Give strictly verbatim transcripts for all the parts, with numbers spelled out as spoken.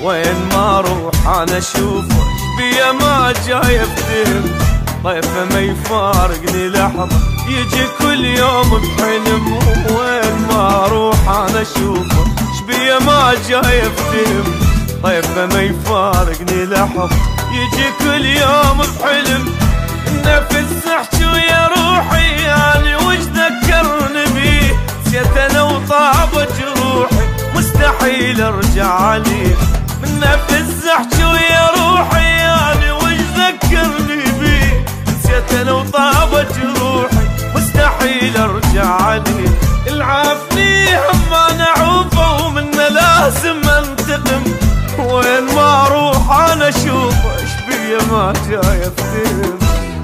وين ما اروح انا اشوفه بيا ما جاي افتهم. طيفه ما يفارقني لحظه يجي كل يوم بحلم، وين ما اروح انا اشوفه بيا ما جاي افتهم. طيفه ما يفارقني لحظه يجي كل يوم بحلم. النفس احكي ويا روحي يعني وش ذكرني بيه، نسيت انا وطابت جروحي مستحيل ارجع عليه. من نفس احكي ويا روحي يعني وش ذكرني بيه، نسيت انا وطابت جروحي مستحيل ارجع عليه. العافني هم انا عوفه ومنه لازم انتقم، وين ما اروح انا اشوفه ايش بيا ما جاي افتهم.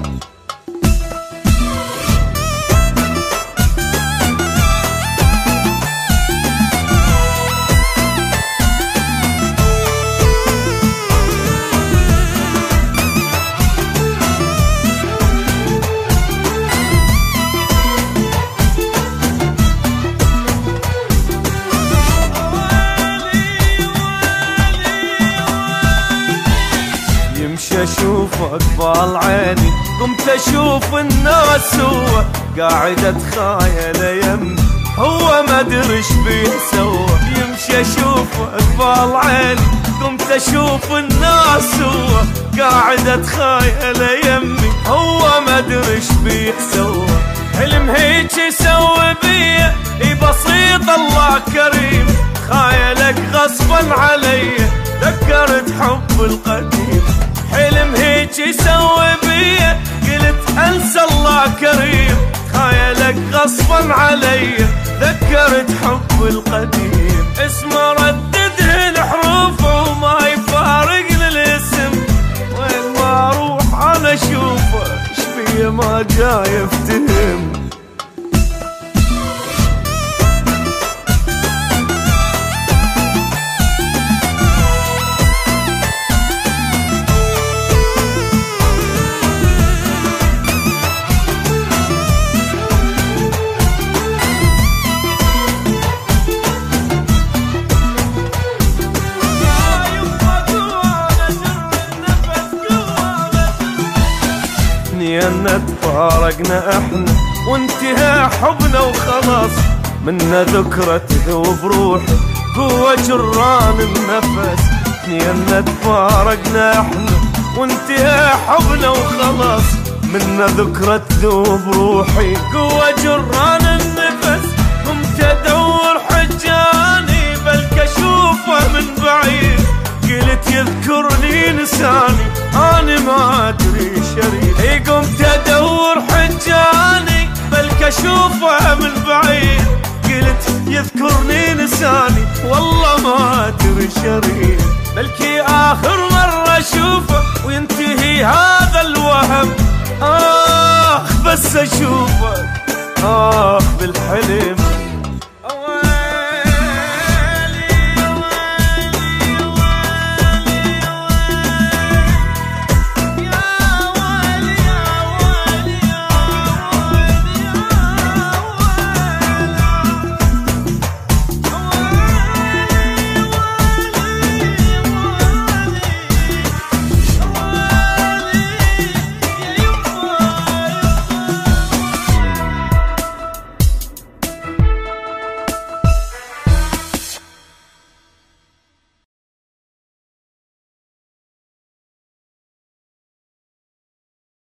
اشوفك بال عيني قمت اشوف الناس هو قاعد اتخايل يمي هو ما ادري ايش بيه سوى. يمشي اشوفك بال عيني قمت اشوف الناس هو قاعد اتخايل يمي هو ما ادري ايش بيه سوى. حلم هيك يسوي بيا اي بسيط الله كريم، خايلك غصبا علي ذكرت حب القديم. حلم هيك يسوي بيا قلت انسى الله كريم، خايلك غصبا علي ذكرت حب القديم. اسمه رددهن حروفه وما يفارقني الاسم، وين ما اروح انا اشوفه ايش بيا ما جاي افتهم. ان تفارقنا احنا وانتهى حبنا وخلاص، منا ذكرى تذوب روحي جوا جران النفس. ان تفارقنا احنا وانتهى حبنا وخلاص، منا ذكرى تذوب روحي جوا جران النفس. قمت ادور حجاني بلك اشوفه من بعيد، قلت يذكرني نساني انا ما ادري شريد. اي قمت ادور حجاني بلك اشوفه من بعيد، قلت يذكرني نساني والله ما ادري شريد. بلكي اخر مرة اشوفه وينتهي هذا الوهم، اخ بس اشوفك اخ بالحلم.